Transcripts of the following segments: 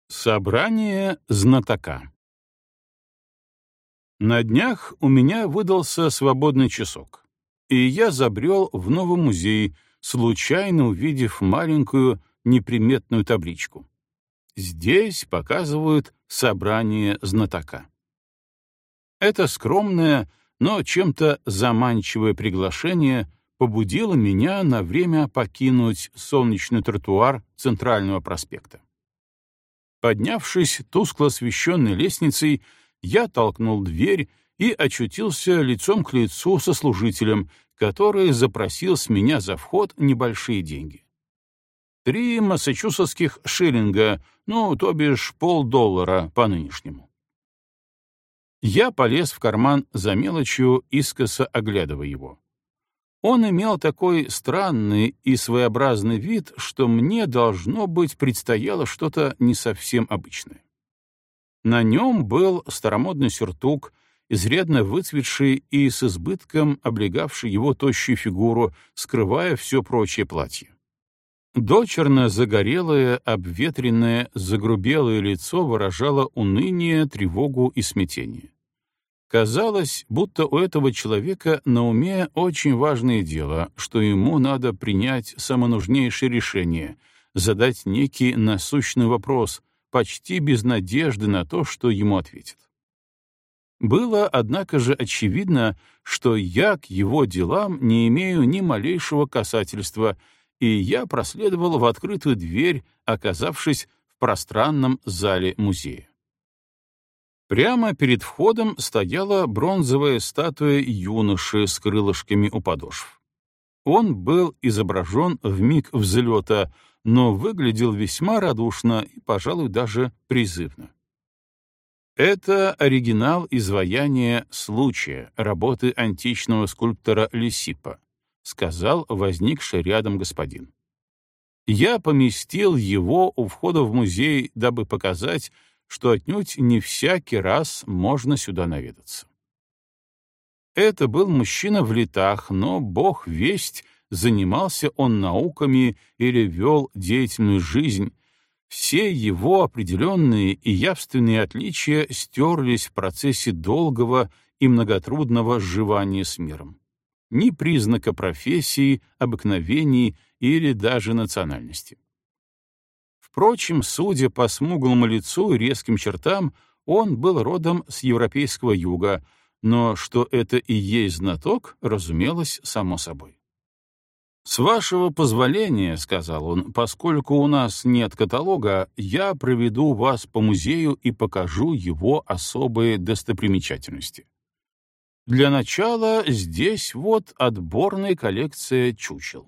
Собрание знатока. На днях у меня выдался свободный часок, и я забрел в новый музей, случайно увидев маленькую неприметную табличку. Здесь показывают собрание знатока. Это скромное, но чем-то заманчивое приглашение побудило меня на время покинуть солнечный тротуар Центрального проспекта. Поднявшись тускло освещенной лестницей, я толкнул дверь и очутился лицом к лицу со служителем, который запросил с меня за вход небольшие деньги. 3 массачусетских шиллинга, то бишь $50 по нынешнему. Я полез в карман за мелочью, искоса оглядывая его. Он имел такой странный и своеобразный вид, что мне, должно быть, предстояло что-то не совсем обычное. На нем был старомодный сюртук, изрядно выцветший и с избытком облегавший его тощую фигуру, скрывая все прочее платье. Дочерно загорелое, обветренное, загрубелое лицо выражало уныние, тревогу и смятение. Казалось, будто у этого человека на уме очень важное дело, что ему надо принять самонужнейшее решение, задать некий насущный вопрос, почти без надежды на то, что ему ответят. Было, однако же, очевидно, что я к его делам не имею ни малейшего касательства, и я проследовал в открытую дверь, оказавшись в пространном зале музея. Прямо перед входом стояла бронзовая статуя юноши с крылышками у подошв. Он был изображен в миг взлета, но выглядел весьма радушно и, пожалуй, даже призывно. Это оригинал изваяния «Случая» работы античного скульптора Лисиппа, сказал возникший рядом господин. Я поместил его у входа в музей, дабы показать, что отнюдь не всякий раз можно сюда наведаться. Это был мужчина в летах, но, бог весть, занимался он науками или вел деятельную жизнь. Все его определенные и явственные отличия стерлись в процессе долгого и многотрудного сживания с миром. Ни признака профессии, обыкновений или даже национальности. Впрочем, судя по смуглому лицу и резким чертам, он был родом с европейского юга, но что это и есть знаток, разумелось само собой. «С вашего позволения, — сказал он, — поскольку у нас нет каталога, я проведу вас по музею и покажу его особые достопримечательности. Для начала здесь вот отборная коллекция чучел».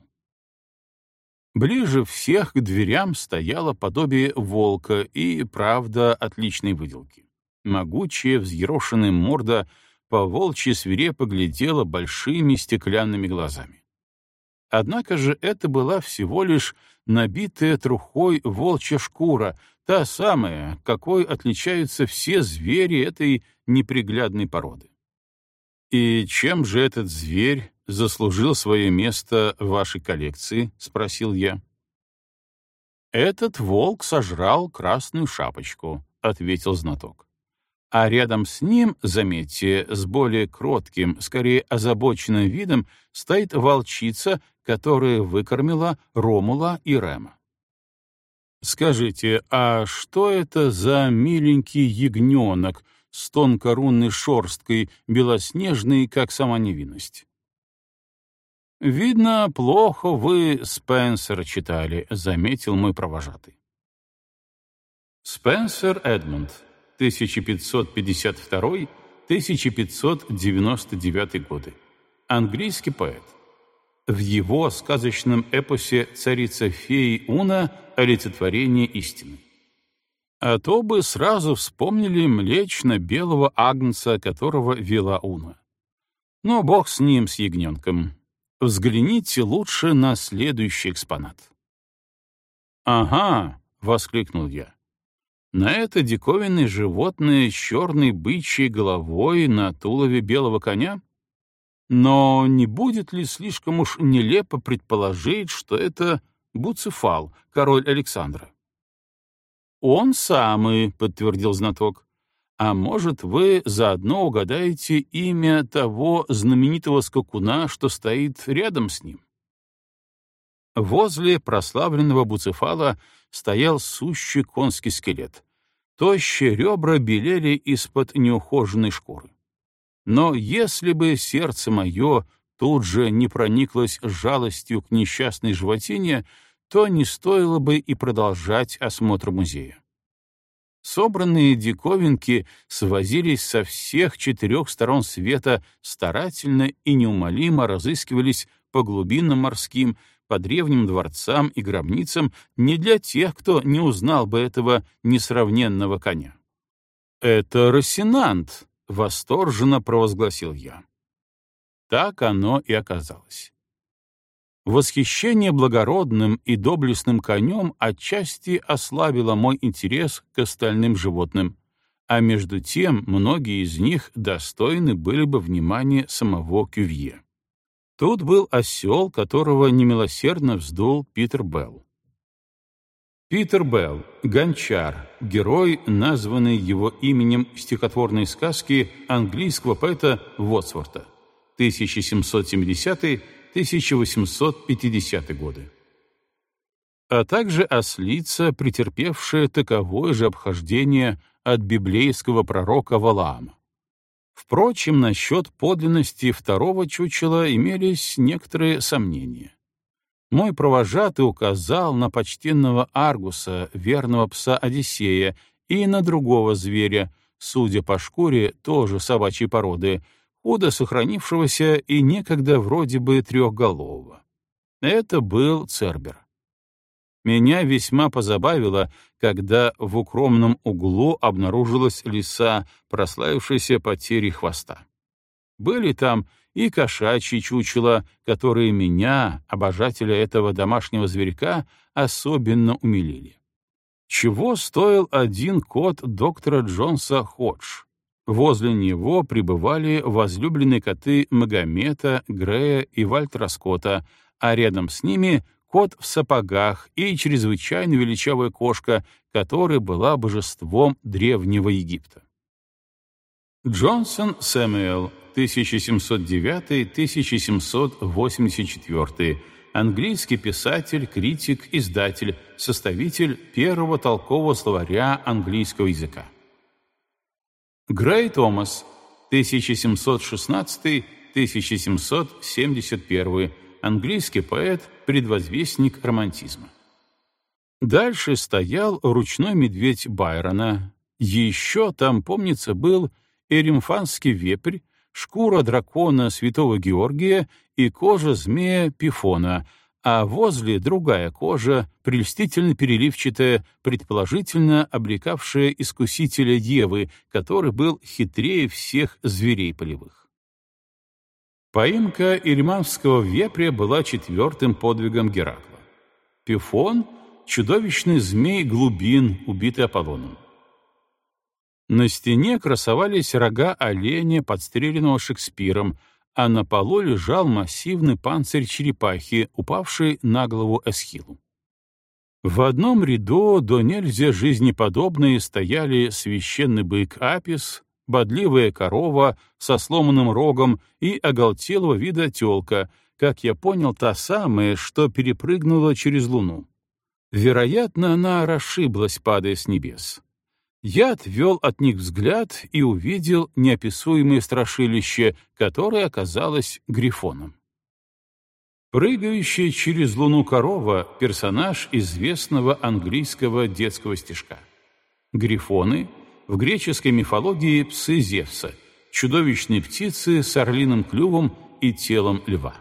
Ближе всех к дверям стояло подобие волка и, правда, отличной выделки. Могучая взъерошенная морда по-волчьи свирепо глядела большими стеклянными глазами. Однако же это была всего лишь набитая трухой волчья шкура, та самая, какой отличаются все звери этой неприглядной породы. «И чем же этот зверь заслужил свое место в вашей коллекции?» — спросил я. «Этот волк сожрал красную шапочку», — ответил знаток. А рядом с ним, заметьте, с более кротким, скорее озабоченным видом, стоит волчица, которая выкормила Ромула и Рема. «Скажите, а что это за миленький ягненок с тонкорунной шерсткой, белоснежный, как сама невинность?» «Видно, плохо вы Спенсера читали», — заметил мой провожатый. Спенсер Эдмунд, 1552-1599 годы. Английский поэт. В его сказочном эпосе «Царица-феи Уна» олицетворение истины. А то бы сразу вспомнили млечно-белого агнца, которого вела Уна. Но бог с ним, с ягненком. Взгляните лучше на следующий экспонат. «Ага», — воскликнул я. «На это диковинное животное с черной бычьей головой на тулове белого коня? Но не будет ли слишком уж нелепо предположить, что это Буцефал, король Александра?» «Он самый», — подтвердил знаток. «А может, вы заодно угадаете имя того знаменитого скакуна, что стоит рядом с ним?» Возле прославленного Буцефала стоял сущий конский скелет. Тощие ребра белели из-под неухоженной шкуры. Но если бы сердце мое тут же не прониклось жалостью к несчастной животине, то не стоило бы и продолжать осмотр музея. Собранные диковинки свозились со всех 4 сторон света, старательно и неумолимо разыскивались по глубинам морским, по древним дворцам и гробницам не для тех, кто не узнал бы этого несравненного коня. «Это Росинант!» — восторженно провозгласил я. Так оно и оказалось. Восхищение благородным и доблестным конем отчасти ослабило мой интерес к остальным животным, а между тем многие из них достойны были бы внимания самого Кювье. Тут был осел, которого немилосердно вздул Питер Белл. Питер Белл, гончар, герой, названный его именем стихотворной сказки английского поэта Уотсворта, 1770-1850 годы. А также ослица, претерпевшая таковое же обхождение от библейского пророка Валаама. Впрочем, насчет подлинности второго чучела имелись некоторые сомнения. Мой провожатый указал на почтенного Аргуса, верного пса Одиссея, и на другого зверя, судя по шкуре, тоже собачьей породы, худо сохранившегося и некогда вроде бы трехголового. Это был Цербер. Меня весьма позабавило, когда в укромном углу обнаружилась лиса, прославившаяся потерей хвоста. Были там и кошачьи чучела, которые меня, обожателя этого домашнего зверька, особенно умилили. Чего стоил один кот доктора Джонса Ходж? Возле него пребывали возлюбленные коты Магомета, Грея и Вальтера Скотта, а рядом с ними — кот в сапогах и чрезвычайно величавая кошка, которая была божеством Древнего Египта. Джонсон Сэмюэл, 1709-1784, английский писатель, критик, издатель, составитель первого толкового словаря английского языка. Грей Томас, 1716-1771, английский поэт, предвозвестник романтизма. Дальше стоял ручной медведь Байрона. Еще там, помнится, был эримфанский вепрь, шкура дракона Святого Георгия и кожа змея Пифона, а возле другая кожа, прельстительно переливчатая, предположительно облекавшая искусителя Евы, который был хитрее всех зверей полевых. Поимка эриманского вепря была 4-м подвигом Геракла. Пифон — чудовищный змей глубин, убитый Аполлоном. На стене красовались рога оленя, подстреленного Шекспиром, а на полу лежал массивный панцирь черепахи, упавший на голову Эсхилу. В одном ряду до нельзя жизнеподобные стояли священный бык Апис, бодливая корова со сломанным рогом и оголтелого вида тёлка, как я понял, та самая, что перепрыгнула через луну. Вероятно, она расшиблась, падая с небес. Я отвел от них взгляд и увидел неописуемое страшилище, которое оказалось грифоном. Прыгающая через луну корова — персонаж известного английского детского стишка. Грифоны — в греческой мифологии псы Зевса, чудовищные птицы с орлиным клювом и телом льва.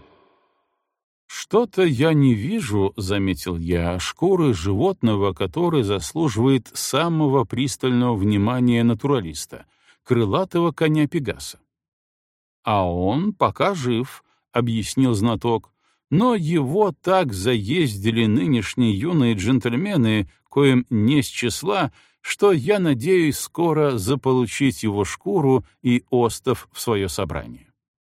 «Что-то я не вижу», — заметил я, — «шкуры животного, которое заслуживает самого пристального внимания натуралиста, крылатого коня Пегаса». «А он пока жив», — объяснил знаток, «но его так заездили нынешние юные джентльмены, коим не с числа, что я надеюсь скоро заполучить его шкуру и остов в свое собрание».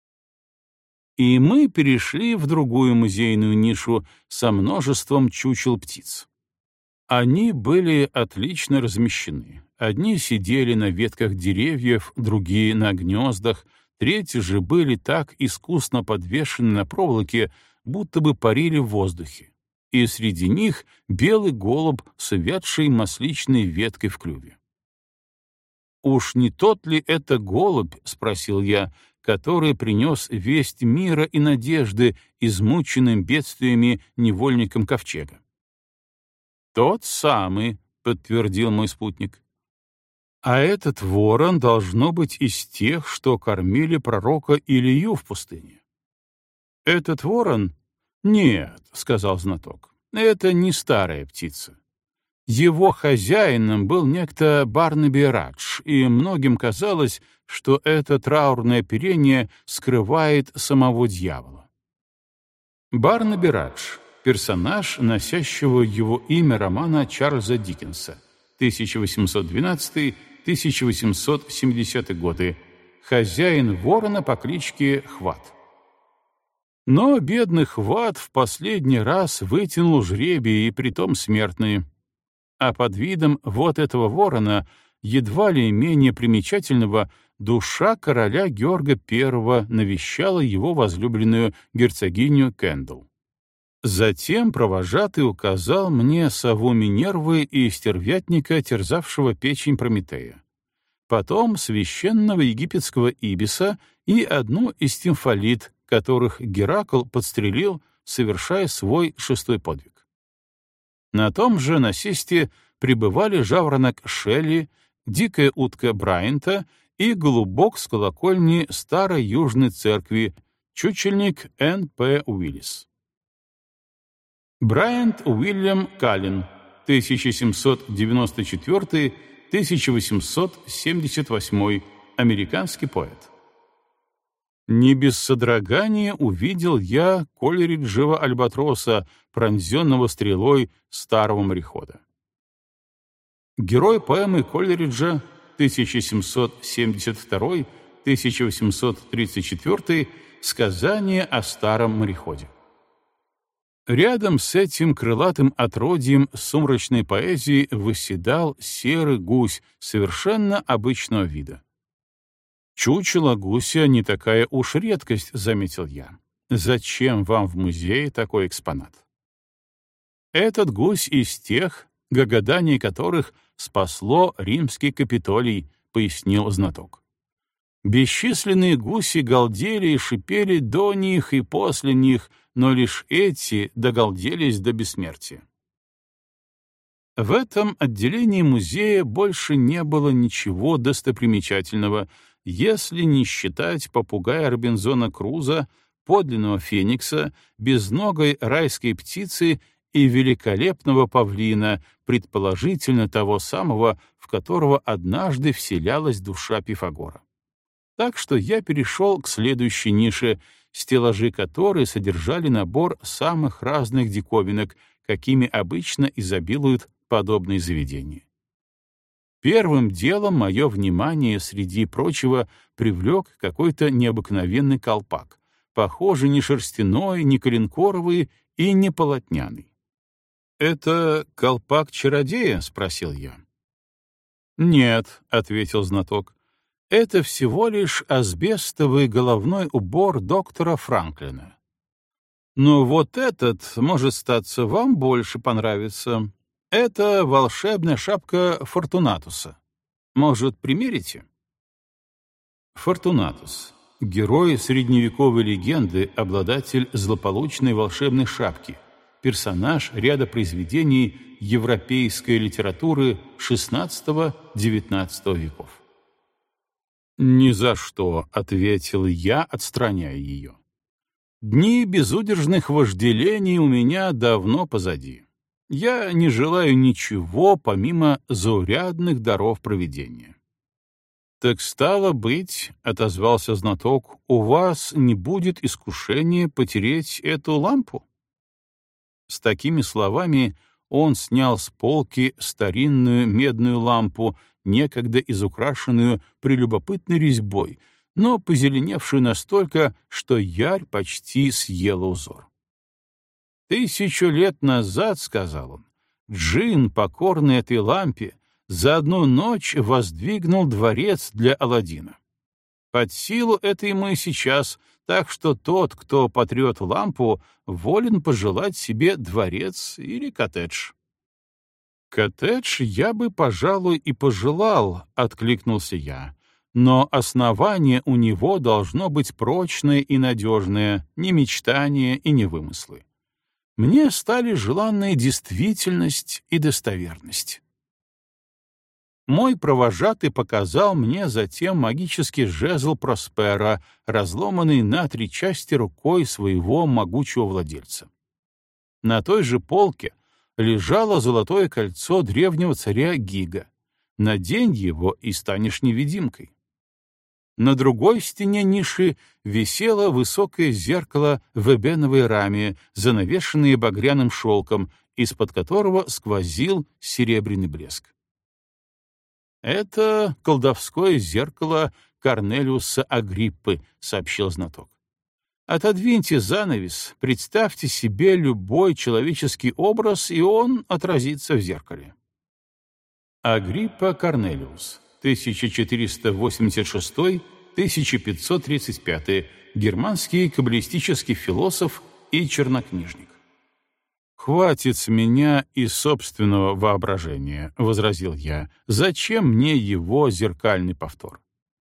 И мы перешли в другую музейную нишу со множеством чучел птиц. Они были отлично размещены. Одни сидели на ветках деревьев, другие — на гнездах, третьи же были так искусно подвешены на проволоке, будто бы парили в воздухе. И среди них белый голубь с увядшей масличной веткой в клюве. «Уж не тот ли это голубь, — спросил я, — который принес весть мира и надежды измученным бедствиями невольникам ковчега?» «Тот самый, — подтвердил мой спутник. А этот ворон должно быть из тех, что кормили пророка Илию в пустыне. Этот ворон? Нет, — сказал знаток, — это не старая птица. Его хозяином был некто Барнаби Радж, и многим казалось, что это траурное оперение скрывает самого дьявола. Барнаби Радж — персонаж, носящего его имя романа Чарльза Диккенса, 1812-1870 годы, хозяин ворона по кличке Хват. Но бедный Хват в последний раз вытянул жребий, и притом смертные. А под видом вот этого ворона, едва ли менее примечательного, душа короля Георга I навещала его возлюбленную герцогиню Кэндл. Затем провожатый указал мне сову Минервы и стервятника, терзавшего печень Прометея. Потом священного египетского ибиса и одну из стимфалит, которых Геракл подстрелил, совершая свой шестой подвиг. На том же насесте пребывали жаворонок Шелли, дикая утка Брайанта и голубок с колокольни старой южной церкви, чучельник Н.П. Уиллис. Брайант Уильям Каллен, 1794-1878, американский поэт. Не без содрогания увидел я Колериджева альбатроса, пронзенного стрелой старого морехода. Герой поэмы Колериджа 1772-1834 «Сказание о старом мореходе». Рядом с этим крылатым отродьем сумрачной поэзии восседал серый гусь совершенно обычного вида. «Чучело гуся не такая уж редкость», — заметил я. «Зачем вам в музее такой экспонат?» «Этот гусь из тех, гоготание которых спасло римский Капитолий», — пояснил знаток. «Бесчисленные гуси галдели и шипели до них и после них, но лишь эти догалделись до бессмертия». В этом отделении музея больше не было ничего достопримечательного, если не считать попугая Робинзона Круза, подлинного феникса, безногой райской птицы и великолепного павлина, предположительно того самого, в которого однажды вселялась душа Пифагора. Так что я перешел к следующей нише, стеллажи которой содержали набор самых разных диковинок, какими обычно изобилуют подобные заведения. Первым делом мое внимание, среди прочего, привлек какой-то необыкновенный колпак, похожий не шерстяной, не коленкоровый и не полотняный. «Это колпак чародея?» — спросил я. «Нет», — ответил знаток, — «это всего лишь асбестовый головной убор доктора Франклина. Но вот этот, может статься, вам больше понравится. Это волшебная шапка Фортунатуса. Может, примерите?» Фортунатус — герой средневековой легенды, обладатель злополучной волшебной шапки, персонаж ряда произведений европейской литературы XVI-XIX веков. «Ни за что», — ответил я, отстраняя ее. «Дни безудержных вожделений у меня давно позади. Я не желаю ничего, помимо заурядных даров провидения». «Так стало быть, — отозвался знаток, — у вас не будет искушения потереть эту лампу?» С такими словами он снял с полки старинную медную лампу, некогда изукрашенную прелюбопытной резьбой, но позеленевшую настолько, что ярь почти съела узор. 1000 лет назад, — сказал он, Джин, покорный этой лампе, за одну ночь воздвигнул дворец для Аладдина. Под силу это ему и сейчас, так что тот, кто потрет лампу, волен пожелать себе дворец или коттедж. «Коттедж я бы, пожалуй, и пожелал», — откликнулся я. «Но основание у него должно быть прочное и надежное, не мечтания и не вымыслы. Мне стали желанны действительность и достоверность». Мой провожатый показал мне затем магический жезл Проспера, разломанный на 3 части рукой своего могучего владельца. На той же полке лежало золотое кольцо древнего царя Гига. Надень его и станешь невидимкой. На другой стене ниши висело высокое зеркало в эбеновой раме, занавешенное багряным шелком, из-под которого сквозил серебряный блеск. «Это колдовское зеркало Корнелиуса Агриппы», — сообщил знаток. «Отодвиньте занавес, представьте себе любой человеческий образ, и он отразится в зеркале». Агриппа Корнелиус, 1486-1535, германский каббалистический философ и чернокнижник. «Хватит с меня и собственного воображения», — возразил я. «Зачем мне его зеркальный повтор?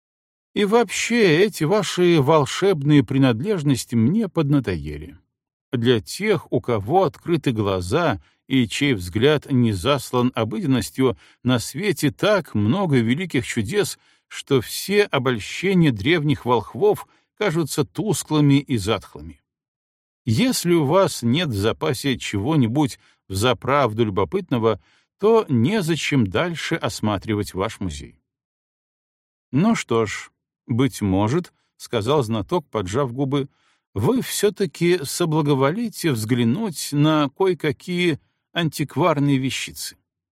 И вообще, эти ваши волшебные принадлежности мне поднадоели. Для тех, у кого открыты глаза и чей взгляд не заслан обыденностью, на свете так много великих чудес, что все обольщения древних волхвов кажутся тусклыми и затхлыми. Если у вас нет в запасе чего-нибудь взаправду любопытного, то незачем дальше осматривать ваш музей». «Ну что ж, быть может, — сказал знаток, поджав губы, — вы все-таки соблаговолите взглянуть на кое-какие антикварные вещицы».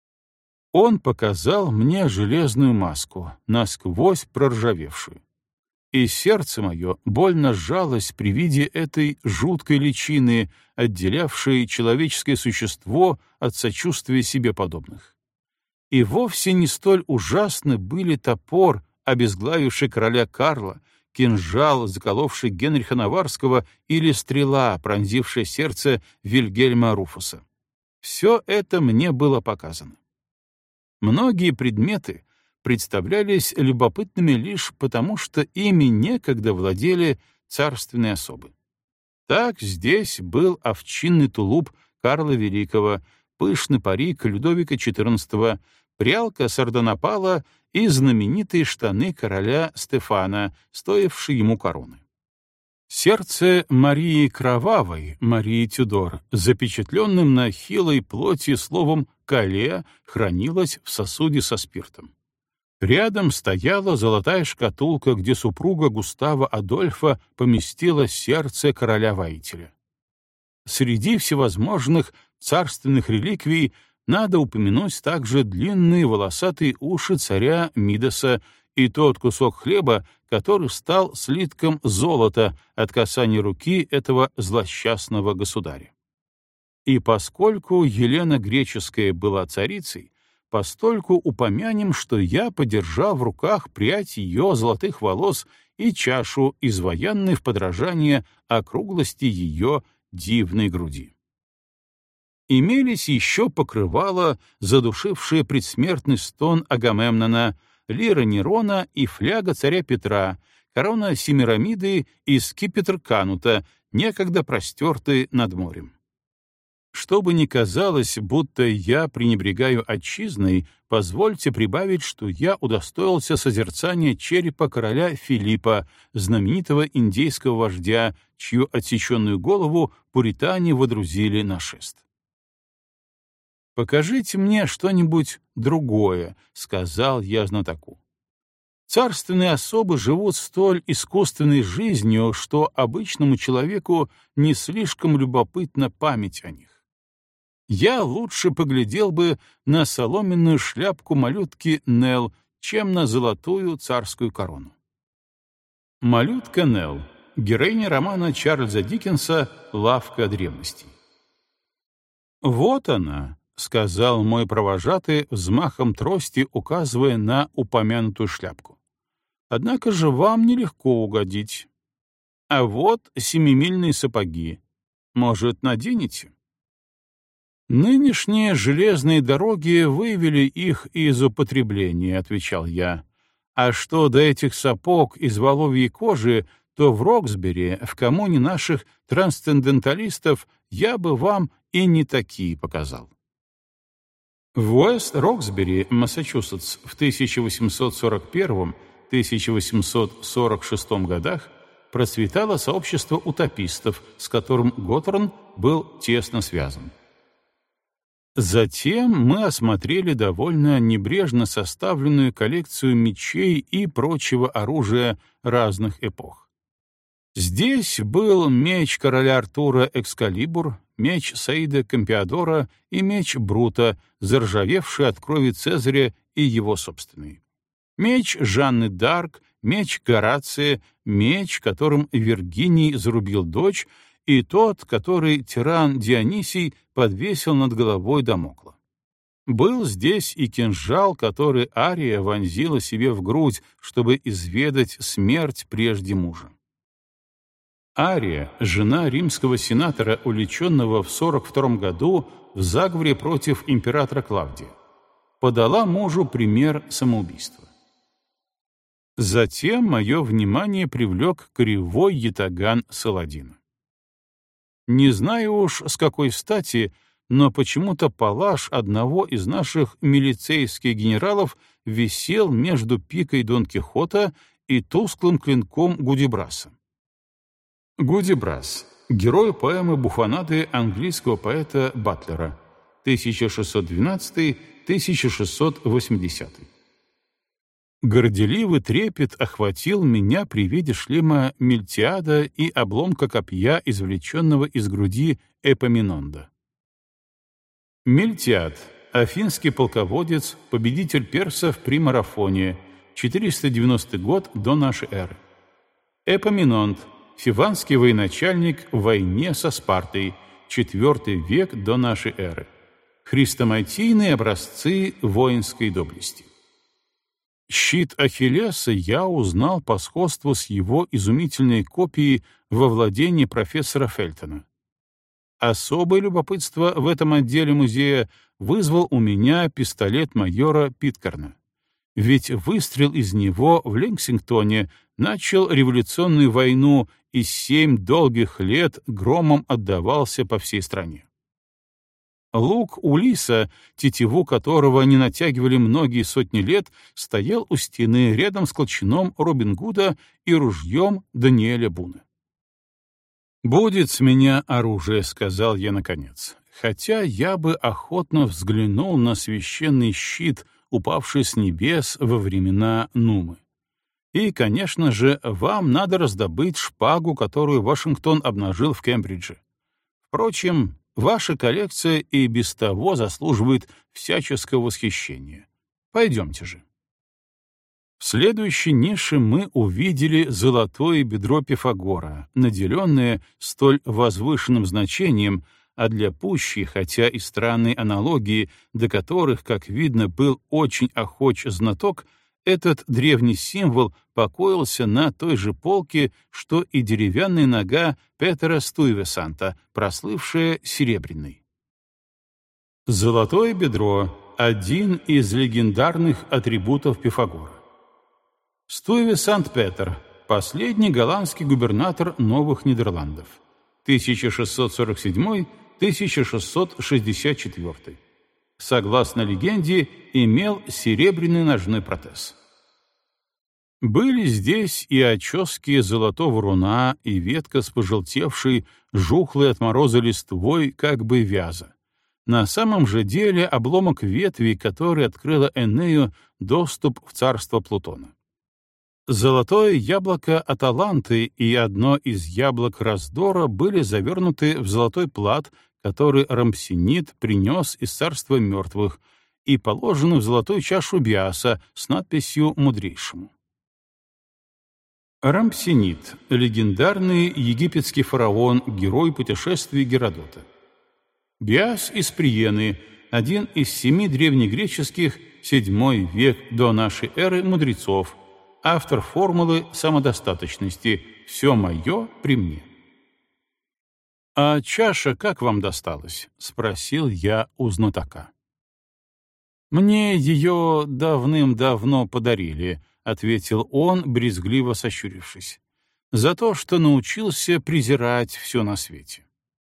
Он показал мне железную маску, насквозь проржавевшую. И сердце мое больно сжалось при виде этой жуткой личины, отделявшей человеческое существо от сочувствия себе подобных. И вовсе не столь ужасны были топор, обезглавивший короля Карла, кинжал, заколовший Генриха Наварского, или стрела, пронзившая сердце Вильгельма Руфуса. Все это мне было показано. Многие предметы представлялись любопытными лишь потому, что ими некогда владели царственные особы. Так здесь был овчинный тулуп Карла Великого, пышный парик Людовика XIV, прялка Сардонапала и знаменитые штаны короля Стефана, стоившие ему короны. Сердце Марии Кровавой, Марии Тюдор, запечатленным на хилой плоти словом «кале», хранилось в сосуде со спиртом. Рядом стояла золотая шкатулка, где супруга Густава Адольфа поместила сердце короля-воителя. Среди всевозможных царственных реликвий надо упомянуть также длинные волосатые уши царя Мидаса и тот кусок хлеба, который стал слитком золота от касания руки этого злосчастного государя. И поскольку Елена Греческая была царицей, постольку упомянем, что я подержал в руках прядь ее золотых волос и чашу, изваянной в подражание округлости ее дивной груди. Имелись еще покрывала, задушившие предсмертный стон Агамемнона, лира Нерона и фляга царя Петра, корона Семирамиды и скипетр Канута, некогда простертые над морем. Чтобы не казалось, будто я пренебрегаю отчизной, позвольте прибавить, что я удостоился созерцания черепа короля Филиппа, знаменитого индейского вождя, чью отсеченную голову пуритане водрузили на шест. «Покажите мне что-нибудь другое», — сказал я знатоку. «Царственные особы живут столь искусственной жизнью, что обычному человеку не слишком любопытна память о них. Я лучше поглядел бы на соломенную шляпку малютки Нелл, чем на золотую царскую корону». Малютка Нелл, героиня романа Чарльза Диккенса «Лавка древностей». Вот она, сказал мой провожатый, взмахом трости указывая на упомянутую шляпку. «Однако же вам нелегко угодить. А вот семимильные сапоги. Может, наденете?» «Нынешние железные дороги вывели их из употребления», — отвечал я. «А что до этих сапог из воловьей кожи, то в Роксбери, в коммуне наших трансценденталистов, я бы вам и не такие показал». В Уэст-Роксбери, Массачусетс, в 1841-1846 годах процветало сообщество утопистов, с которым Готорн был тесно связан. Затем мы осмотрели довольно небрежно составленную коллекцию мечей и прочего оружия разных эпох. Здесь был меч короля Артура Экскалибур, меч Саида Кампиадора и меч Брута, заржавевший от крови Цезаря и его собственный. Меч Жанны д'Арк, меч Горация, меч, которым Виргиний зарубил дочь, и тот, который тиран Дионисий подвесил над головой Дамокла. Был здесь и кинжал, который Ария вонзила себе в грудь, чтобы изведать смерть прежде мужа. Ария, жена римского сенатора, уличенного в 42 году в заговоре против императора Клавдия, подала мужу пример самоубийства. Затем мое внимание привлек кривой ятаган Саладина. Не знаю уж, с какой стати, но почему-то палаш одного из наших милицейских генералов висел между пикой Дон Кихота и тусклым клинком Гудибраса. Гудибрас — герой поэмы «Буфонады» английского поэта Батлера, 1612-1680. Горделивый трепет охватил меня при виде шлема Мильтиада и обломка копья, извлеченного из груди Эпоминонда. Мильтиад — афинский полководец, победитель персов при марафоне, 490 год до нашей эры. Эпоминонд — фиванский военачальник в войне со Спартой, 4 век до нашей эры. Хрестоматийные образцы воинской доблести. Щит Ахиллеса я узнал по сходству с его изумительной копией во владении профессора Фельтона. Особое любопытство в этом отделе музея вызвал у меня пистолет майора Питкарна. Ведь выстрел из него в Лексингтоне начал революционную войну и 7 долгих лет громом отдавался по всей стране. Лук Улиса, тетиву которого не натягивали многие сотни лет, стоял у стены рядом с колчаном Робин Гуда и ружьем Даниэля Буна. «Будет с меня оружие», — сказал я наконец, хотя я бы охотно взглянул на священный щит, упавший с небес во времена Нумы. И, конечно же, вам надо раздобыть шпагу, которую Вашингтон обнажил в Кембридже. Впрочем, ваша коллекция и без того заслуживает всяческого восхищения. Пойдемте же. В следующей нише мы увидели золотое бедро Пифагора, наделенное столь возвышенным значением, а для пущей, хотя и странной аналогии, до которых, как видно, был очень охоч знаток, этот древний символ покоился на той же полке, что и деревянная нога Петера Стуйвесанта, прослывшая серебряной. Золотое бедро — один из легендарных атрибутов Пифагора. Стуйвесант Петер — последний голландский губернатор Новых Нидерландов, 1647-1664. Согласно легенде, имел серебряный ножной протез. Были здесь и очески золотого руна, и ветка с пожелтевшей, жухлой от мороза листвой, как бы вяза. На самом же деле обломок ветви, который открыла Энею доступ в царство Плутона. Золотое яблоко Аталанты и одно из яблок раздора были завернуты в золотой плат, который Рампсинит принес из царства мертвых, и положены в золотую чашу Биаса с надписью «Мудрейшему». Рампсинит — легендарный египетский фараон, герой путешествий Геродота. Биас из Приены, один из 7 древнегреческих, 7 век до нашей эры мудрецов, автор формулы самодостаточности «все мое при мне». «А чаша как вам досталась?» — спросил я у знатока. «Мне ее давным-давно подарили», — ответил он, брезгливо сощурившись, «за то, что научился презирать все на свете».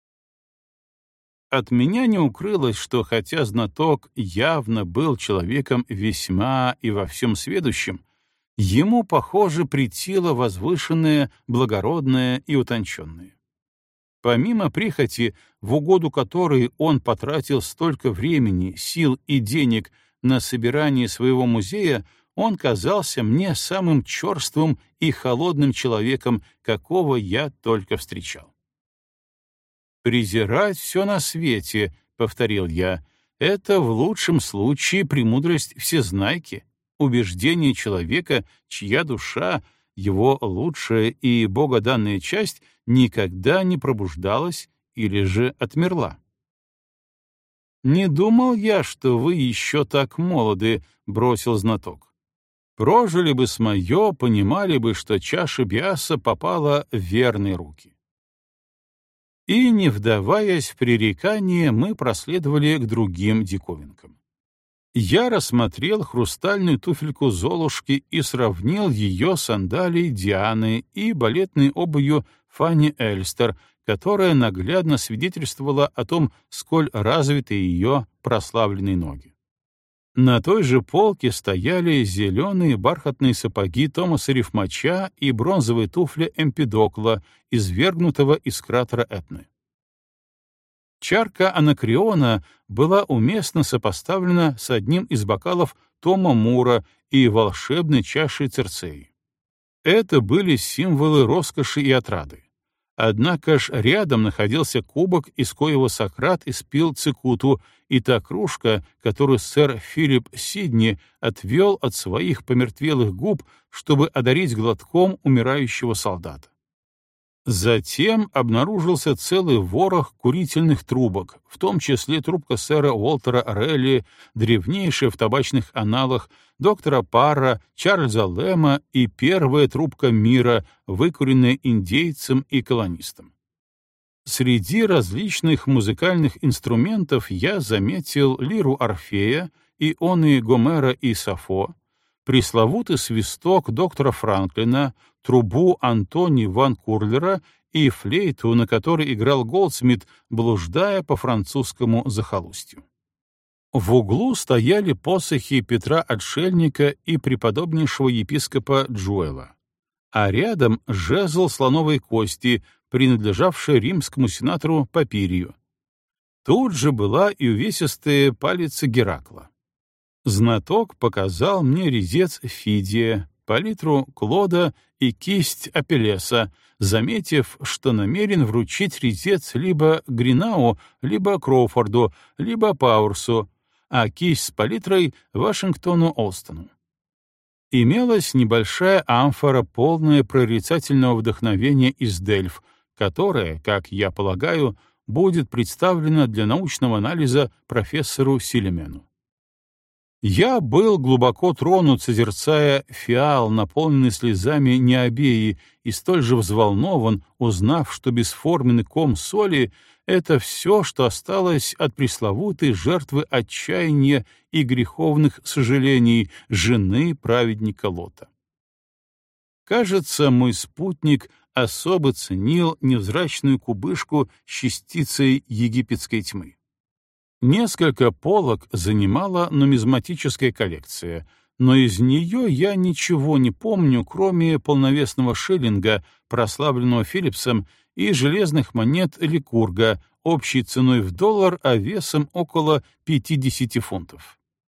От меня не укрылось, что хотя знаток явно был человеком весьма и во всем сведущим, ему, похоже, претило возвышенное, благородное и утонченное. Помимо прихоти, в угоду которой он потратил столько времени, сил и денег на собирание своего музея, он казался мне самым черствым и холодным человеком, какого я только встречал. «Презирать все на свете», — повторил я, — «это в лучшем случае премудрость всезнайки, убеждение человека, чья душа, его лучшая и богоданная часть, никогда не пробуждалась или же отмерла». «Не думал я, что вы еще так молоды», — бросил знаток. «Прожили бы с мое, понимали бы, что чаша Биаса попала в верные руки». И, не вдаваясь в пререкание, мы проследовали к другим диковинкам. Я рассмотрел хрустальную туфельку Золушки и сравнил ее с сандалией Дианы и балетной обувью Фанни Эльстер, которая наглядно свидетельствовала о том, сколь развиты ее прославленные ноги. На той же полке стояли зеленые бархатные сапоги Томаса Рифмача и бронзовые туфли Эмпидокла, извергнутого из кратера Этны. Чарка Анакреона была уместно сопоставлена с одним из бокалов Тома Мура и волшебной чашей Цирцеи. Это были символы роскоши и отрады. Однако ж рядом находился кубок, из коего Сократ испил цикуту, и та кружка, которую сэр Филипп Сидни отвел от своих помертвелых губ, чтобы одарить глотком умирающего солдата. Затем обнаружился целый ворох курительных трубок, в том числе трубка сэра Уолтера Релли, древнейшая в табачных аналах, доктора Парра, Чарльза Лэма и первая трубка мира, выкуренная индейцем и колонистом. Среди различных музыкальных инструментов я заметил лиру Орфея, ионы Гомера и Сафо, пресловутый свисток доктора Франклина, трубу Антони ван Курлера и флейту, на которой играл Голдсмит, блуждая по французскому захолустью. В углу стояли посохи Петра Отшельника и преподобнейшего епископа Джуэла, а рядом жезл слоновой кости, принадлежавший римскому сенатору Папирию. Тут же была и увесистая палица Геракла. Знаток показал мне резец Фидия, палитру Клода и кисть Апеллеса, заметив, что намерен вручить резец либо Гринау, либо Кроуфорду, либо Пауэрсу, а кисть с палитрой — Вашингтону Олстону. Имелась небольшая амфора, полная прорицательного вдохновения из Дельф, которая, как я полагаю, будет представлена для научного анализа профессору Силемену. Я был глубоко тронут, созерцая фиал, наполненный слезами Необеи, и столь же взволнован, узнав, что бесформенный ком соли — это все, что осталось от пресловутой жертвы отчаяния и греховных сожалений жены праведника Лота. Кажется, мой спутник особо ценил невзрачную кубышку с частицей египетской тьмы. Несколько полок занимала нумизматическая коллекция, но из нее я ничего не помню, кроме полновесного шиллинга, прославленного Филлипсом, и железных монет Ликурга, общей ценой в $1, а весом около 50 фунтов.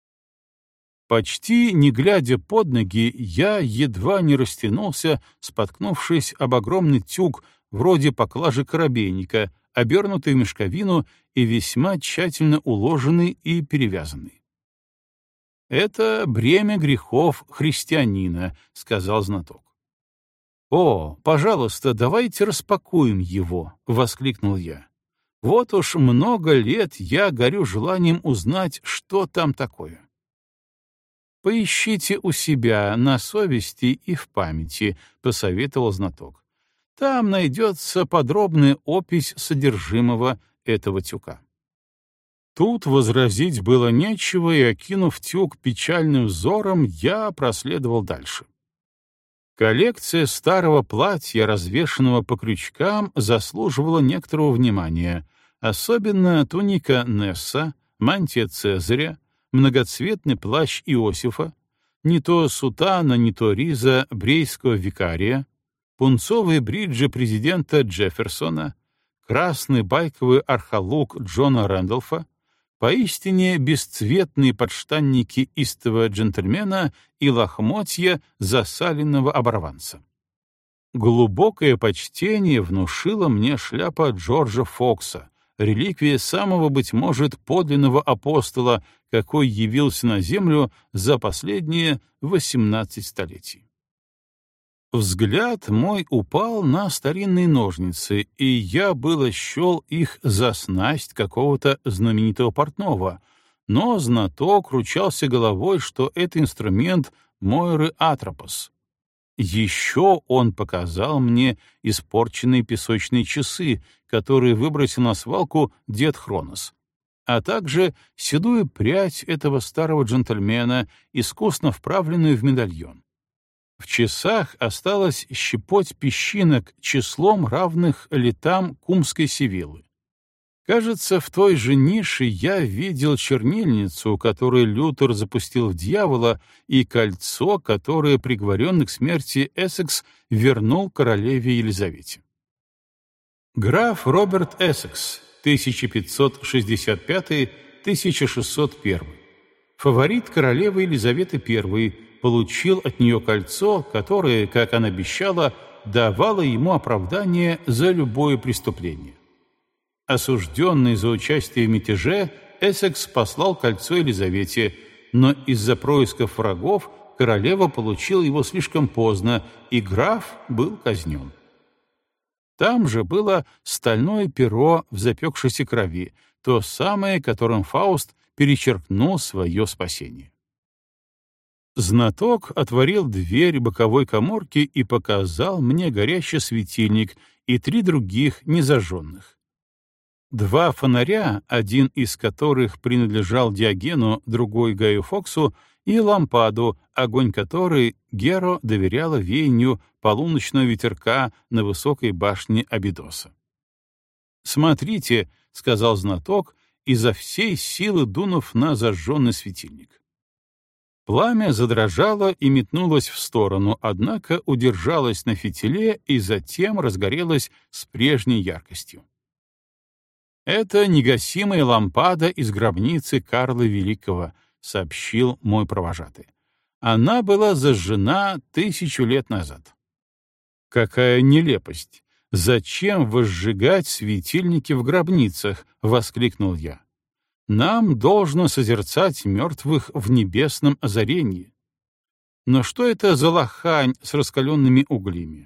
Почти не глядя под ноги, я едва не растянулся, споткнувшись об огромный тюк, вроде поклажи коробейника, обернутый в мешковину и весьма тщательно уложенный и перевязанный. «Это бремя грехов христианина», — сказал знаток. «О, пожалуйста, давайте распакуем его», — воскликнул я. Вот уж много лет я горю желанием узнать, что там такое. «Поищите у себя на совести и в памяти», — посоветовал знаток. «Там найдется подробная опись содержимого этого тюка». Тут возразить было нечего, и, окинув тюк печальным взором, я проследовал дальше. Коллекция старого платья, развешанного по крючкам, заслуживала некоторого внимания, особенно туника Несса, мантия Цезаря, многоцветный плащ Иосифа, не то сутана, не то риза брейского викария, пунцовые бриджи президента Джефферсона, красный байковый архалук Джона Рэндолфа, поистине бесцветные подштанники истого джентльмена и лохмотья засаленного оборванца. Глубокое почтение внушила мне шляпа Джорджа Фокса, реликвия самого, быть может, подлинного апостола, какой явился на землю за последние 18 столетий. Взгляд мой упал на старинные ножницы, и я было счел их за снасть какого-то знаменитого портного, но знаток ручался головой, что это инструмент Мойры Атропос. Еще он показал мне испорченные песочные часы, которые выбросил на свалку дед Хронос, а также седую прядь этого старого джентльмена, искусно вправленную в медальон. В часах осталось щепоть песчинок числом, равных летам кумской сивиллы. Кажется, в той же нише я видел чернильницу, которую Лютер запустил в дьявола, и кольцо, которое приговоренный к смерти Эссекс вернул королеве Елизавете. Граф Роберт Эссекс, 1565-1601, фаворит королевы Елизаветы I, получил от нее кольцо, которое, как она обещала, давало ему оправдание за любое преступление. Осужденный за участие в мятеже, Эссекс послал кольцо Елизавете, но из-за происков врагов королева получила его слишком поздно, и граф был казнен. Там же было стальное перо в запекшейся крови, то самое, которым Фауст перечеркнул свое спасение. Знаток отворил дверь боковой каморки и показал мне горящий светильник и 3 других незажженных. 2 фонаря, один из которых принадлежал Диогену, другой — Гаю Фоксу, и лампаду, огонь которой Геро доверяла веянию полуночного ветерка на высокой башне Абидоса. «Смотрите», — сказал знаток, изо всей силы дунув на зажженный светильник. Пламя задрожало и метнулось в сторону, однако удержалось на фитиле и затем разгорелось с прежней яркостью. «Это негасимая лампада из гробницы Карла Великого», — сообщил мой провожатый. «Она была зажжена 1000 лет назад». «Какая нелепость! Зачем возжигать светильники в гробницах?» — воскликнул я. «Нам должно созерцать мертвых в небесном озарении. Но что это за лохань с раскаленными углями?»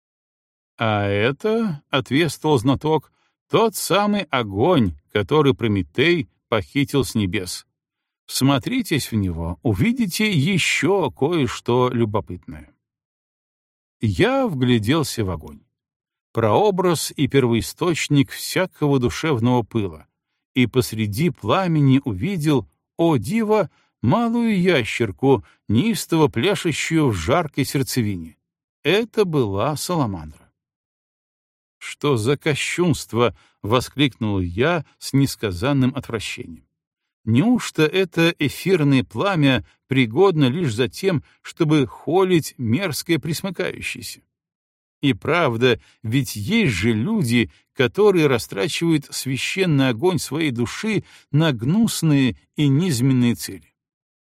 «А это, — ответствовал знаток, — тот самый огонь, который Прометей похитил с небес. Всмотритесь в него, увидите еще кое-что любопытное». Я вгляделся в огонь. Прообраз и первоисточник всякого душевного пыла, и посреди пламени увидел, о диво, малую ящерку, неистово пляшущую в жаркой сердцевине. Это была саламандра. «Что за кощунство!» — воскликнул я с несказанным отвращением. «Неужто это эфирное пламя пригодно лишь за тем, чтобы холить мерзкое пресмыкающееся? И правда, ведь есть же люди, которые растрачивают священный огонь своей души на гнусные и низменные цели».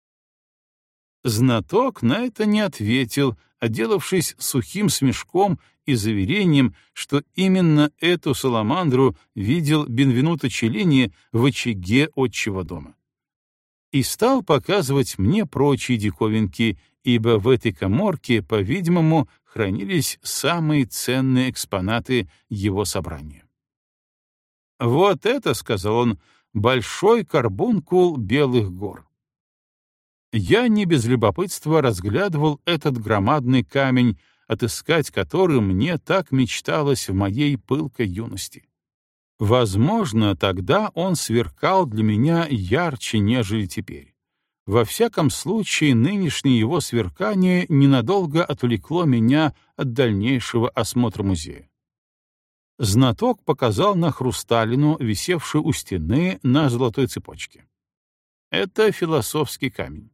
Знаток на это не ответил, отделавшись сухим смешком и заверением, что именно эту саламандру видел Бенвенуто Челлини в очаге отчего дома. И стал показывать мне прочие диковинки, ибо в этой каморке, по-видимому, хранились самые ценные экспонаты его собрания. «Вот это, — сказал он, — большой карбункул Белых гор». Я не без любопытства разглядывал этот громадный камень, отыскать который мне так мечталось в моей пылкой юности. Возможно, тогда он сверкал для меня ярче, нежели теперь. Во всяком случае, нынешнее его сверкание ненадолго отвлекло меня от дальнейшего осмотра музея. Знаток показал на хрусталину, висевшую у стены на золотой цепочке. Это философский камень.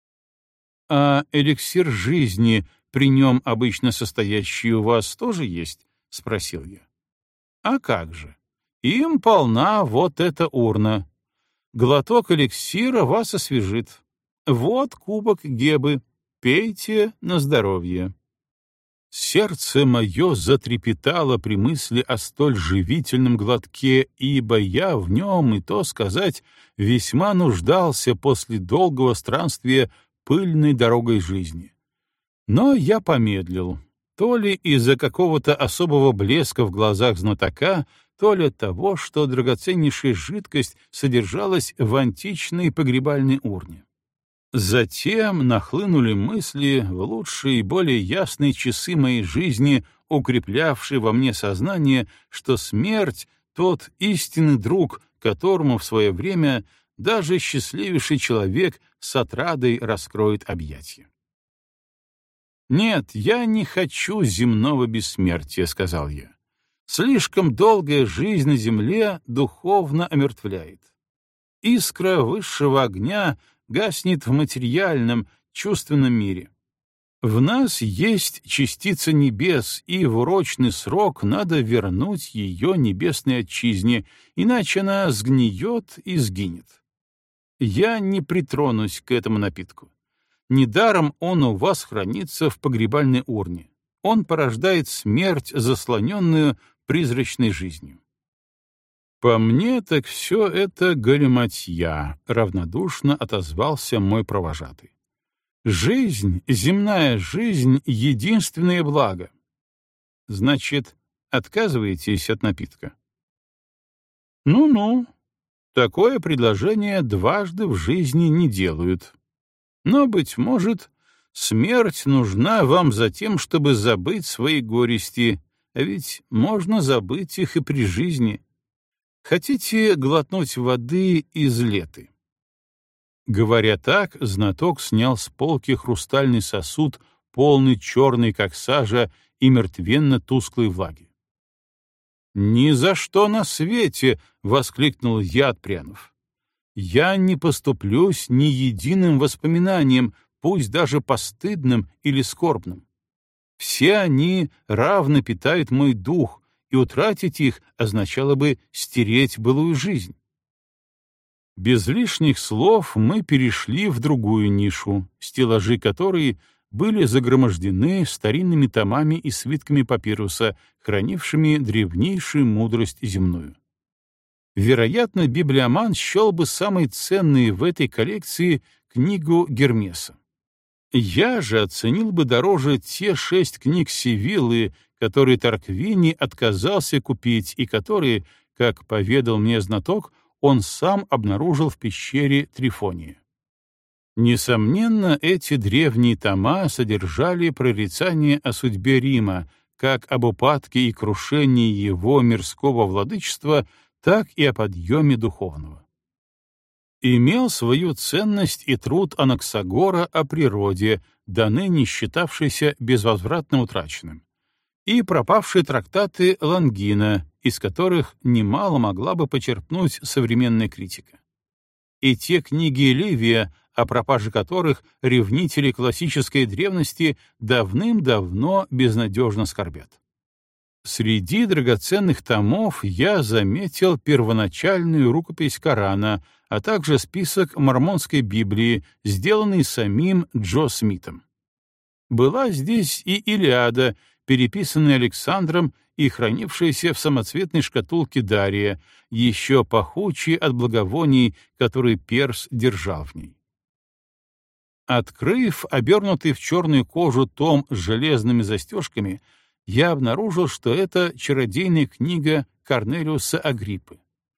«А эликсир жизни, при нем обычно состоящий, у вас тоже есть?» — спросил я. «А как же? Им полна вот эта урна. Глоток эликсира вас освежит. Вот кубок Гебы. Пейте на здоровье». Сердце мое затрепетало при мысли о столь живительном глотке, ибо я в нем, и то сказать, весьма нуждался после долгого странствия пыльной дорогой жизни. Но я помедлил, то ли из-за какого-то особого блеска в глазах знатока, то ли от того, что драгоценнейшая жидкость содержалась в античной погребальной урне. Затем нахлынули мысли в лучшие и более ясные часы моей жизни, укреплявшие во мне сознание, что смерть — тот истинный друг, которому в свое время даже счастливейший человек с отрадой раскроет объятия. «Нет, я не хочу земного бессмертия», — сказал я. «Слишком долгая жизнь на земле духовно омертвляет. Искра высшего огня гаснет в материальном, чувственном мире. В нас есть частица небес, и в урочный срок надо вернуть ее небесной отчизне, иначе она сгниет и сгинет. Я не притронусь к этому напитку. Недаром он у вас хранится в погребальной урне. Он порождает смерть, заслоненную призрачной жизнью». «По мне, так все это галиматья», — равнодушно отозвался мой провожатый. «Жизнь, земная жизнь — единственное благо». «Значит, отказываетесь от напитка?» «Ну-ну, такое предложение дважды в жизни не делают. Но, быть может, смерть нужна вам за тем, чтобы забыть свои горести, а ведь можно забыть их и при жизни. Хотите глотнуть воды из Леты?» Говоря так, знаток снял с полки хрустальный сосуд, полный черный, как сажа, и мертвенно-тусклой влаги. «Ни за что на свете!» — воскликнул я, отпрянув. «Я не поступлюсь ни единым воспоминанием, пусть даже постыдным или скорбным. Все они равно питают мой дух, и утратить их означало бы стереть былую жизнь». Без лишних слов мы перешли в другую нишу, стеллажи которой были загромождены старинными томами и свитками папируса, хранившими древнейшую мудрость земную. Вероятно, библиоман счел бы самой ценной в этой коллекции книгу Гермеса. Я же оценил бы дороже те 6 книг Севиллы, которые Тарквини отказался купить и которые, как поведал мне знаток, он сам обнаружил в пещере Трифония. Несомненно, эти древние тома содержали прорицания о судьбе Рима, как об упадке и крушении его мирского владычества, так и о подъеме духовного. Имел свою ценность и труд Анаксагора о природе, до ныне считавшийся безвозвратно утраченным, и пропавшие трактаты Лонгина, из которых немало могла бы почерпнуть современная критика. И те книги Ливия, о пропаже которых ревнители классической древности давным-давно безнадежно скорбят. Среди драгоценных томов я заметил первоначальную рукопись Корана, а также список Мормонской Библии, сделанный самим Джо Смитом. Была здесь и Илиада, переписанная Александром и хранившаяся в самоцветной шкатулке Дария, еще пахучей от благовоний, которые Перс держал в ней. Открыв обернутый в черную кожу том с железными застежками, я обнаружил, что это чародейная книга Корнелиуса Агриппы.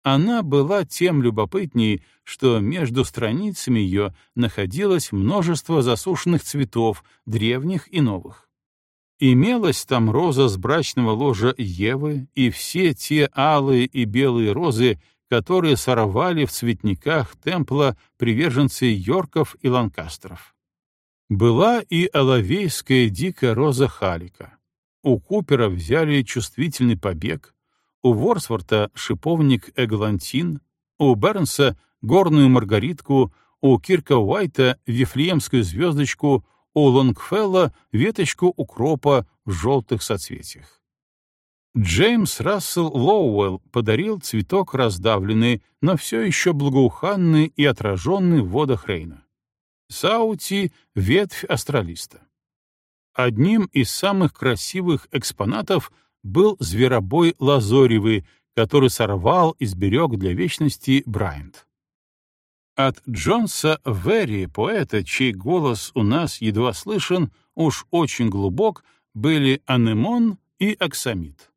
Она была тем любопытней, что между страницами ее находилось множество засушенных цветов, древних и новых. Имелась там роза с брачного ложа Евы и все те алые и белые розы, которые сорвали в цветниках темпла приверженцы Йорков и Ланкастеров. Была и алавейская дикая роза Халика. У Купера взяли чувствительный побег, у Ворсворта — шиповник эглантин, у Бернса — горную маргаритку, у Кирка Уайта — вифлеемскую звездочку, у Лонгфелла — веточку укропа в желтых соцветиях. Джеймс Рассел Лоуэлл подарил цветок раздавленный, но все еще благоуханный и отраженный в водах Рейна. Саути — ветвь астралиста. Одним из самых красивых экспонатов был зверобой лазоревый, который сорвал и сберег для вечности Брайант. От Джонса Верри, поэта, чей голос у нас едва слышен, уж очень глубок, были анемон и аксамит.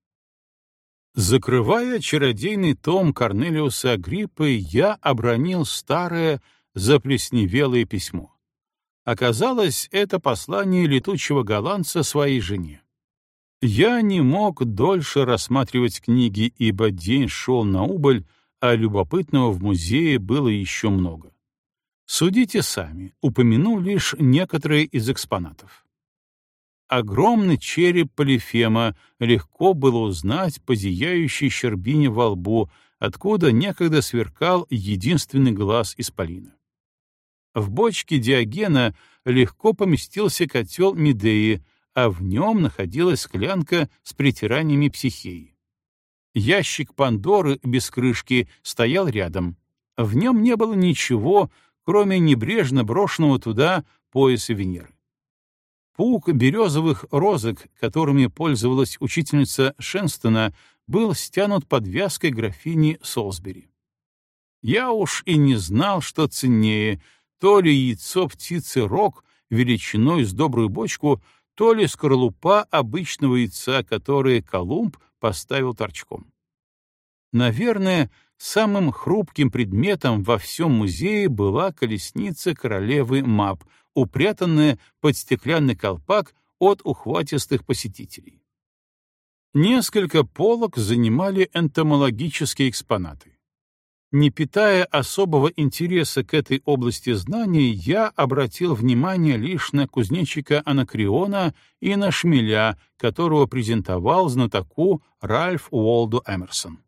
Закрывая чародейный том Корнелиуса Агриппы, я обронил старое, заплесневелое письмо. Оказалось, это послание летучего голландца своей жене. Я не мог дольше рассматривать книги, ибо день шел на убыль, а любопытного в музее было еще много. Судите сами, упомяну лишь некоторые из экспонатов. Огромный череп Полифема легко было узнать по зияющей щербине во лбу, откуда некогда сверкал единственный глаз исполина. В бочке Диогена легко поместился котел Медеи, а в нем находилась склянка с притираниями Психеи. Ящик Пандоры без крышки стоял рядом. В нем не было ничего, кроме небрежно брошенного туда пояса Венеры. Пук березовых розок, которыми пользовалась учительница Шенстона, был стянут подвязкой графини Солсбери. Я уж и не знал, что ценнее, то ли яйцо птицы Рок величиной с добрую бочку, то ли скорлупа обычного яйца, которое Колумб поставил торчком. Наверное, самым хрупким предметом во всем музее была колесница королевы Маб, упрятанная под стеклянный колпак от ухватистых посетителей. Несколько полок занимали энтомологические экспонаты. Не питая особого интереса к этой области знаний, я обратил внимание лишь на кузнечика Анакреона и на шмеля, которого презентовал знатоку Ральф Уолдо Эмерсон.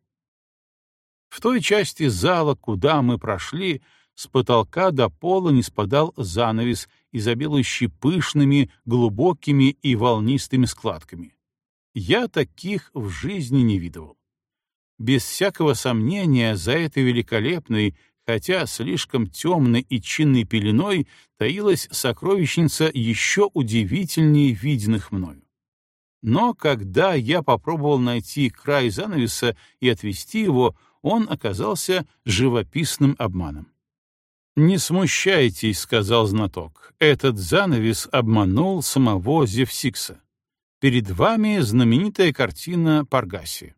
В той части зала, куда мы прошли, с потолка до пола не спадал занавес, изобилующий пышными, глубокими и волнистыми складками. Я таких в жизни не видывал. Без всякого сомнения, за этой великолепной, хотя слишком темной и чинной пеленой, таилась сокровищница еще удивительнее виденных мною. Но когда я попробовал найти край занавеса и отвести его, он оказался живописным обманом. «Не смущайтесь», — сказал знаток, — «этот занавес обманул самого Зевсикса. Перед вами знаменитая картина Паргаси».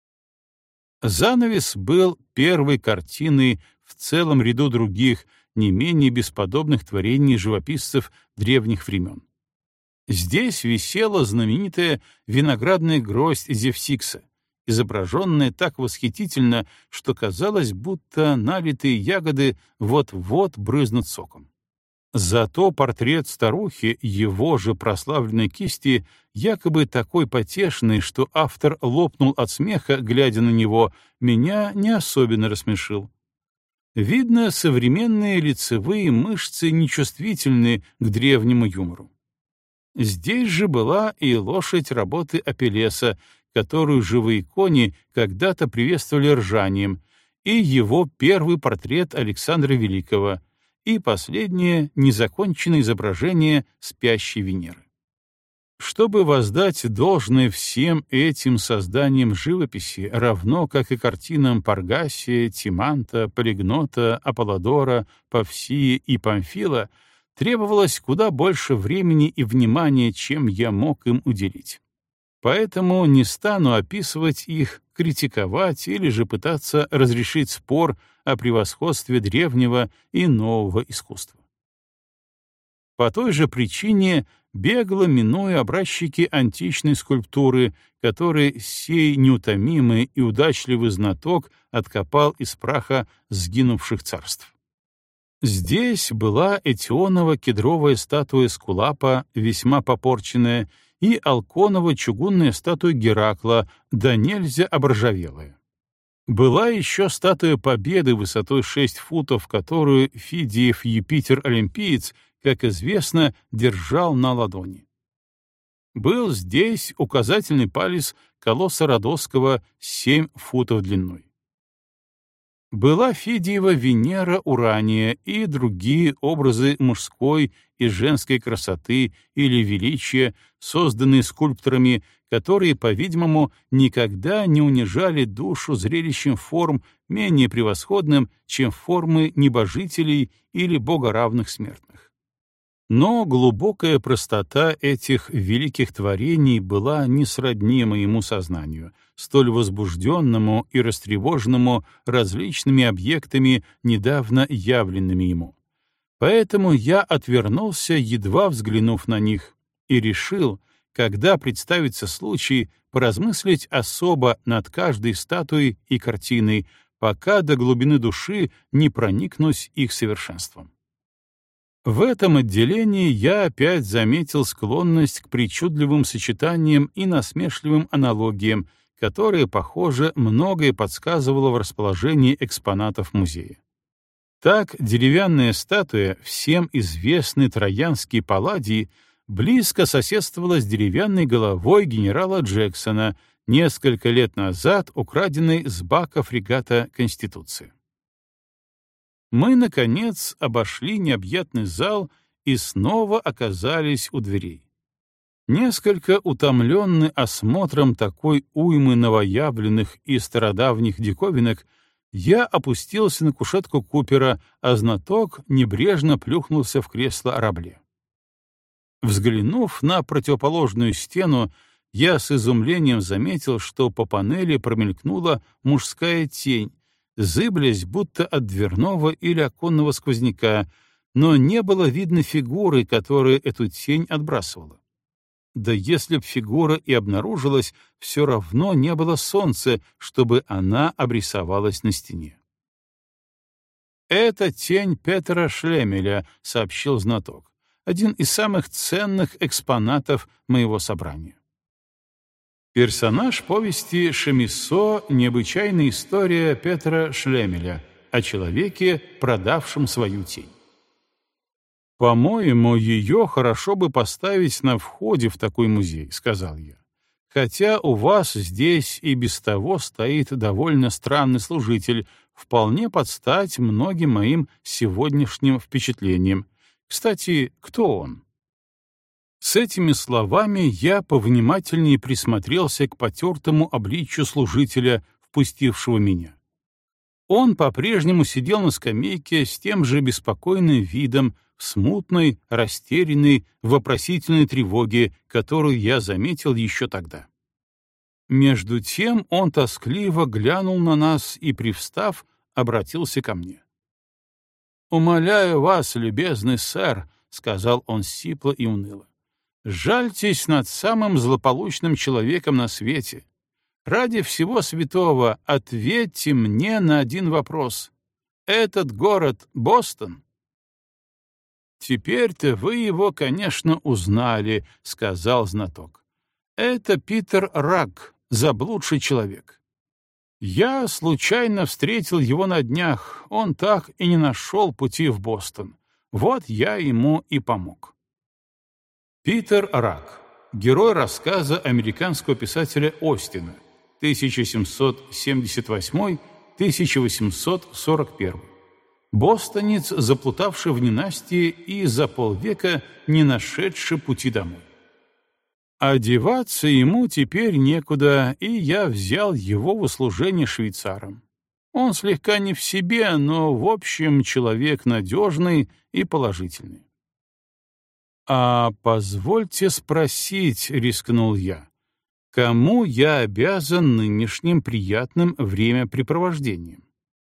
Занавес был первой картиной в целом ряду других, не менее бесподобных творений живописцев древних времен. Здесь висела знаменитая виноградная гроздь Зевсикса, изображенная так восхитительно, что казалось, будто налитые ягоды вот-вот брызнут соком. Зато портрет старухи, его же прославленной кисти, якобы такой потешный, что автор лопнул от смеха, глядя на него, меня не особенно рассмешил. Видно, современные лицевые мышцы нечувствительны к древнему юмору. Здесь же была и лошадь работы Апеллеса, которую живые кони когда-то приветствовали ржанием, и его первый портрет Александра Великого, и последнее незаконченное изображение спящей Венеры. Чтобы воздать должное всем этим созданиям живописи, равно как и картинам Паргасия, Тиманта, Полигнота, Аполлодора, Павсия и Памфила, требовалось куда больше времени и внимания, чем я мог им уделить. Поэтому не стану описывать их, критиковать или же пытаться разрешить спор о превосходстве древнего и нового искусства. По той же причине бегло минуя образчики античной скульптуры, которые сей неутомимый и удачливый знаток откопал из праха сгинувших царств. Здесь была этионово-кедровая статуя Эскулапа, весьма попорченная, и алконово-чугунная статуя Геракла, да нельзя обржавелая. Была еще статуя Победы высотой 6 футов, которую Фидиев Юпитер-олимпиец, как известно, держал на ладони. Был здесь указательный палец колосса Родосского 7 футов длиной. Была Фидиева Венера Урания и другие образы мужской и женской красоты или величия, созданные скульпторами, которые, по-видимому, никогда не унижали душу зрелищем форм менее превосходным, чем формы небожителей или богоравных смертных. Но глубокая простота этих великих творений была не сродни моему сознанию, столь возбужденному и растревоженному различными объектами, недавно явленными ему. Поэтому я отвернулся, едва взглянув на них, и решил, когда представится случай, поразмыслить особо над каждой статуей и картиной, пока до глубины души не проникнусь их совершенством. В этом отделении я опять заметил склонность к причудливым сочетаниям и насмешливым аналогиям, которые, похоже, многое подсказывало в расположении экспонатов музея. Так, деревянная статуя, всем известный троянский Палладий, близко соседствовала с деревянной головой генерала Джексона, несколько лет назад украденной с бака фрегата «Конституция». Мы, наконец, обошли необъятный зал и снова оказались у дверей. Несколько утомленный осмотром такой уймы новоявленных и стародавних диковинок, я опустился на кушетку Купера, а знаток небрежно плюхнулся в кресло Рабле. Взглянув на противоположную стену, я с изумлением заметил, что по панели промелькнула мужская тень, зыблясь будто от дверного или оконного сквозняка, но не было видно фигуры, которая эту тень отбрасывала. Да если б фигура и обнаружилась, все равно не было солнца, чтобы она обрисовалась на стене. «Это тень Петера Шлемеля», — сообщил знаток, один из самых ценных экспонатов моего собрания. Персонаж повести Шемиссо «Необычайная история Петера Шлемеля» о человеке, продавшем свою тень. «По-моему, ее хорошо бы поставить на входе в такой музей», — сказал я. «Хотя у вас здесь и без того стоит довольно странный служитель, вполне под стать многим моим сегодняшним впечатлениям. Кстати, кто он?» С этими словами я повнимательнее присмотрелся к потертому обличью служителя, впустившего меня. Он по-прежнему сидел на скамейке с тем же беспокойным видом, в смутной, растерянной, вопросительной тревоге, которую я заметил еще тогда. Между тем он тоскливо глянул на нас и, привстав, обратился ко мне. «Умоляю вас, любезный сэр», — сказал он сипло и уныло, — «жальтесь над самым злополучным человеком на свете. Ради всего святого ответьте мне на один вопрос. Этот город — Бостон?» «Теперь-то вы его, конечно, узнали», — сказал знаток. «Это Питер Раг, заблудший человек. Я случайно встретил его на днях, он так и не нашел пути в Бостон. Вот я ему и помог». Питер Раг, герой рассказа американского писателя Остина, 1778-1841, бостонец, заплутавший в ненастье и за полвека не нашедший пути домой. Одеваться ему теперь некуда, и я взял его в услужение швейцаром. Он слегка не в себе, но, в общем, человек надежный и положительный. «А позвольте спросить», — рискнул я, — Кому я обязан нынешним приятным времяпрепровождением?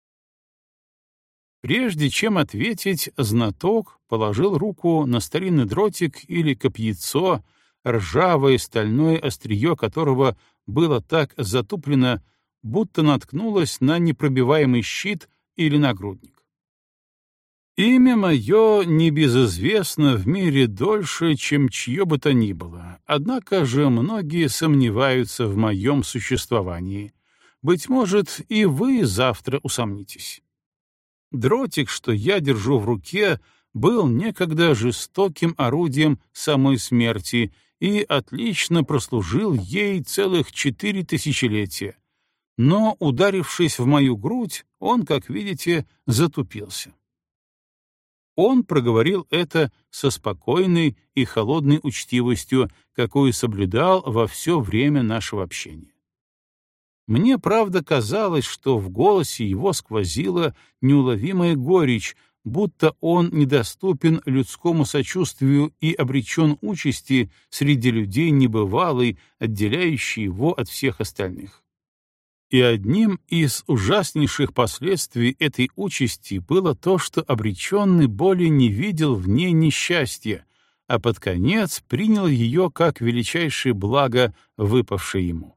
Прежде чем ответить, знаток положил руку на старинный дротик или копьецо, ржавое стальное острие которого было так затуплено, будто наткнулось на непробиваемый щит или нагрудник. Имя мое небезызвестно в мире дольше, чем чье бы то ни было, однако же многие сомневаются в моем существовании. Быть может, и вы завтра усомнитесь. Дротик, что я держу в руке, был некогда жестоким орудием самой смерти и отлично прослужил ей целых 4 тысячелетия. Но, ударившись в мою грудь, он, как видите, затупился. Он проговорил это со спокойной и холодной учтивостью, какую соблюдал во все время нашего общения. Мне, правда, казалось, что в голосе его сквозила неуловимая горечь, будто он недоступен людскому сочувствию и обречен участи среди людей небывалой, отделяющей его от всех остальных. И одним из ужаснейших последствий этой участи было то, что обреченный более не видел в ней несчастья, а под конец принял ее как величайшее благо, выпавшее ему.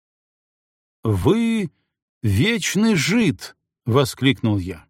«Вы — вечный жид!» — воскликнул я.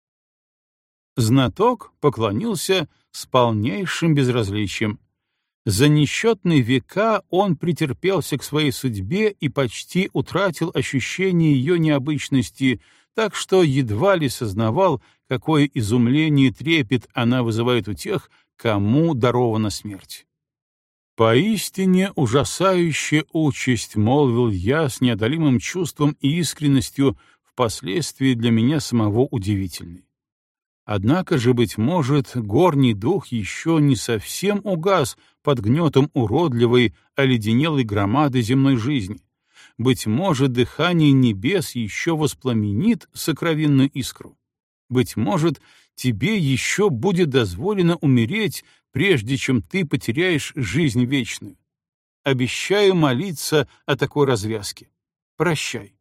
Знаток поклонился с полнейшим безразличием. За несчетные века он претерпелся к своей судьбе и почти утратил ощущение ее необычности, так что едва ли сознавал, какое изумление и трепет она вызывает у тех, кому дарована смерть. «Поистине ужасающая участь», — молвил я с неодолимым чувством и искренностью, впоследствии для меня самого удивительной. Однако же, быть может, горний дух еще не совсем угас под гнетом уродливой, оледенелой громады земной жизни. Быть может, дыхание небес еще воспламенит сокровенную искру. Быть может, тебе еще будет дозволено умереть, прежде чем ты потеряешь жизнь вечную. Обещаю молиться о такой развязке. Прощай.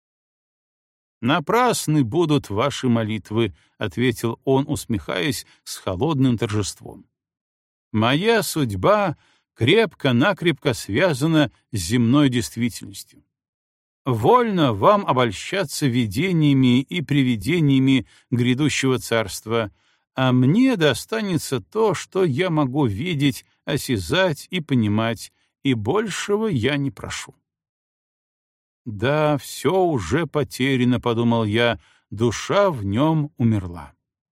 «Напрасны будут ваши молитвы», — ответил он, усмехаясь с холодным торжеством. «Моя судьба крепко-накрепко связана с земной действительностью. Вольно вам обольщаться видениями и привидениями грядущего царства, а мне достанется то, что я могу видеть, осязать и понимать, и большего я не прошу». «Да, все уже потеряно», — подумал я, — душа в нем умерла.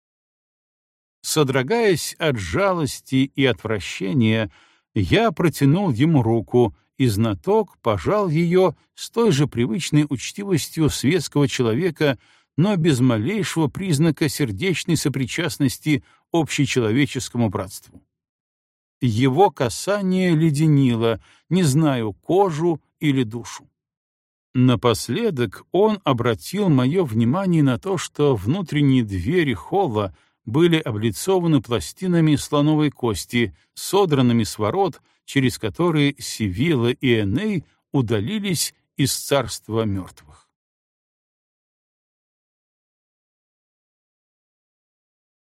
Содрогаясь от жалости и отвращения, я протянул ему руку, и знаток пожал ее с той же привычной учтивостью светского человека, но без малейшего признака сердечной сопричастности общечеловеческому братству. Его касание леденило, не знаю, кожу или душу. Напоследок он обратил мое внимание на то, что внутренние двери холла были облицованы пластинами слоновой кости, содранными с ворот, через которые Севилла и Эней удалились из царства мертвых.